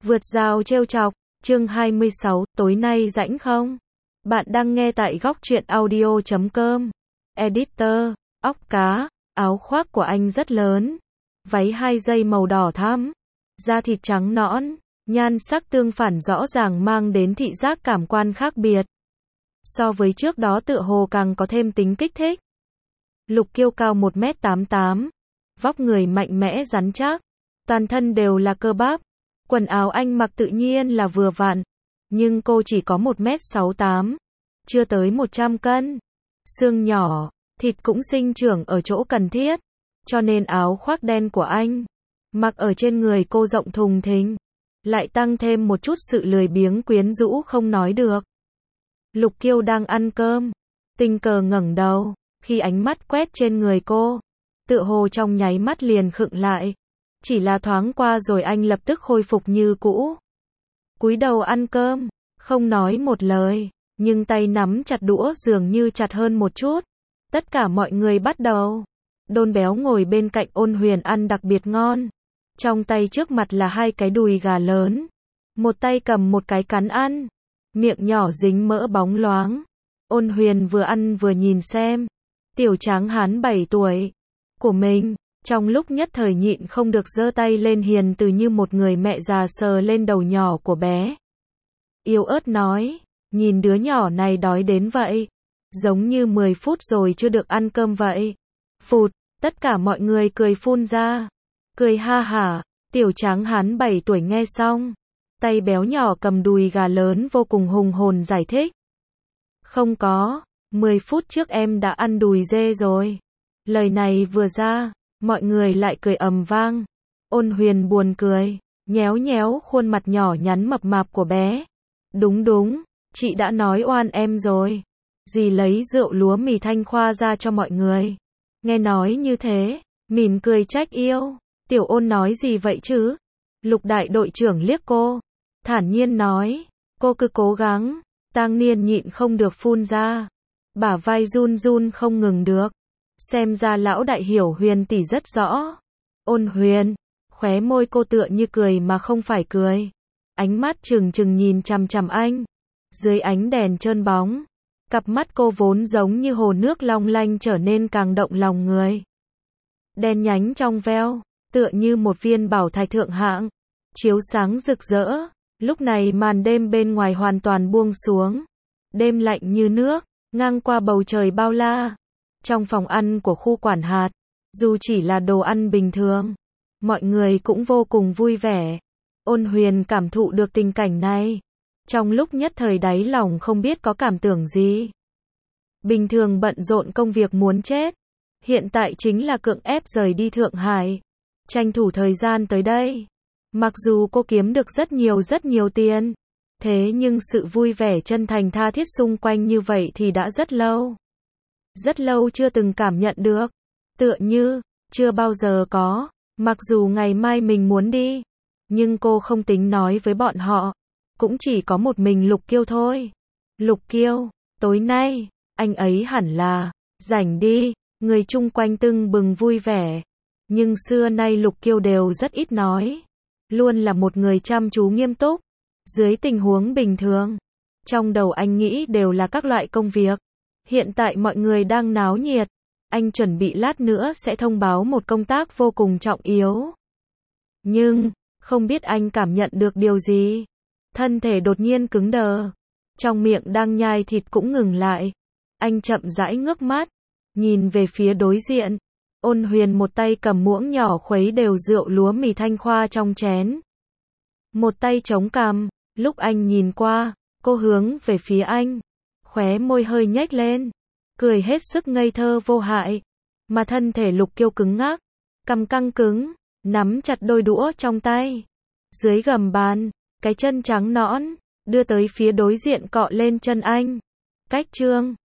Vượt rào trêu chọc, chương 26, tối nay rảnh không? Bạn đang nghe tại góc truyện audio.com. Editor, óc cá, áo khoác của anh rất lớn. Váy 2 dây màu đỏ thắm. Da thịt trắng nõn, nhan sắc tương phản rõ ràng mang đến thị giác cảm quan khác biệt. So với trước đó tựa hồ càng có thêm tính kích thích. Lục Kiêu cao 1m88. Vóc người mạnh mẽ rắn chắc. Toàn thân đều là cơ bắp. Quần áo anh mặc tự nhiên là vừa vặn. Nhưng cô chỉ có 1m68. Chưa tới 100 cân. Xương nhỏ, thịt cũng sinh trưởng ở chỗ cần thiết. Cho nên áo khoác đen của anh mặc ở trên người cô rộng thùng thình. Lại tăng thêm một chút sự lười biếng quyến rũ không nói được. Lục Kiêu đang ăn cơm. Tình cờ ngẩng đầu. Khi ánh mắt quét trên người cô, tựa hồ trong nháy mắt liền khựng lại. Chỉ là thoáng qua rồi anh lập tức khôi phục như cũ. Cúi đầu ăn cơm, không nói một lời, nhưng tay nắm chặt đũa dường như chặt hơn một chút. Tất cả mọi người bắt đầu. Đôn Béo ngồi bên cạnh Ôn Huyền ăn đặc biệt ngon. Trong tay trước mặt là 2 cái đùi gà lớn. Một tay cầm một cái cắn ăn. Miệng nhỏ dính mỡ bóng loáng. Ôn Huyền vừa ăn vừa nhìn xem. Tiểu tráng hán 7 tuổi của mình, trong lúc nhất thời nhịn không được giơ tay lên hiền từ như một người mẹ già sờ lên đầu nhỏ của bé. Yếu ớt nói, nhìn đứa nhỏ này đói đến vậy, giống như 10 phút rồi chưa được ăn cơm vậy. Phụt, tất cả mọi người cười phun ra. Cười ha hả, tiểu tráng hán 7 tuổi nghe xong, tay béo nhỏ cầm đùi gà lớn vô cùng hùng hồn giải thích. Không có. 10 phút trước em đã ăn đùi dê rồi. Lời này vừa ra, mọi người lại cười ầm vang. Ôn Huyền buồn cười, nhéo nhéo khuôn mặt nhỏ nhắn mập mạp của bé. Đúng đúng, chị đã nói oan em rồi. Dì lấy rượu lúa mì Thanh Khoa ra cho mọi người. Nghe nói như thế, mỉm cười trách yêu. Tiểu Ôn nói gì vậy chứ? Lục đại đội trưởng liếc cô, thản nhiên nói, cô cứ cố gắng. Tang Niên nhịn không được phun ra. Bả vai run run không ngừng được. Xem ra lão đại hiểu Huyền tỷ rất rõ. Ôn Huyền, khóe môi cô tựa như cười mà không phải cười. Ánh mắt trừng trừng nhìn chằm chằm anh. Dưới ánh đèn trơn bóng, cặp mắt cô vốn giống như hồ nước long lanh trở nên càng động lòng người. Đen nhánh trong veo, tựa như một viên bảo thạch thượng hạng, chiếu sáng rực rỡ. Lúc này màn đêm bên ngoài hoàn toàn buông xuống. Đêm lạnh như nước, ngang qua bầu trời bao la. Trong phòng ăn của khu quản hạt, dù chỉ là đồ ăn bình thường, mọi người cũng vô cùng vui vẻ. Ôn Huyền cảm thụ được tình cảnh này. Trong lúc nhất thời đáy lòng không biết có cảm tưởng gì. Bình thường bận rộn công việc muốn chết. Hiện tại chính là cưỡng ép rời đi Thượng Hải. Tranh thủ thời gian tới đây. Mặc dù cô kiếm được rất nhiều tiền. Thế nhưng sự vui vẻ chân thành tha thiết xung quanh như vậy thì đã rất lâu. Rất lâu chưa từng cảm nhận được. Tựa như, chưa bao giờ có. Mặc dù ngày mai mình muốn đi. Nhưng cô không tính nói với bọn họ. Cũng chỉ có một mình Lục Kiêu thôi. Lục Kiêu, tối nay, anh ấy hẳn là rảnh đi. Người chung quanh tưng bừng vui vẻ. Nhưng xưa nay Lục Kiêu đều rất ít nói. Luôn là một người chăm chú nghiêm túc. Dưới tình huống bình thường, trong đầu anh nghĩ đều là các loại công việc. Hiện tại mọi người đang náo nhiệt. Anh chuẩn bị lát nữa sẽ thông báo một công tác vô cùng trọng yếu. Nhưng, không biết anh cảm nhận được điều gì. Thân thể đột nhiên cứng đờ. Trong miệng đang nhai thịt cũng ngừng lại. Anh chậm rãi ngước mắt. Nhìn về phía đối diện. Ôn Huyền một tay cầm muỗng nhỏ khuấy đều rượu lúa mì Thanh Khoa trong chén. Một tay chống cằm. Lúc anh nhìn qua, cô hướng về phía anh. Khóe môi hơi nhếch lên. Cười hết sức ngây thơ vô hại. Mà thân thể Lục Kiêu cứng ngắc. Cằm căng cứng. Nắm chặt đôi đũa trong tay. Dưới gầm bàn, cái chân trắng nõn đưa tới phía đối diện cọ lên chân anh. Cách trương.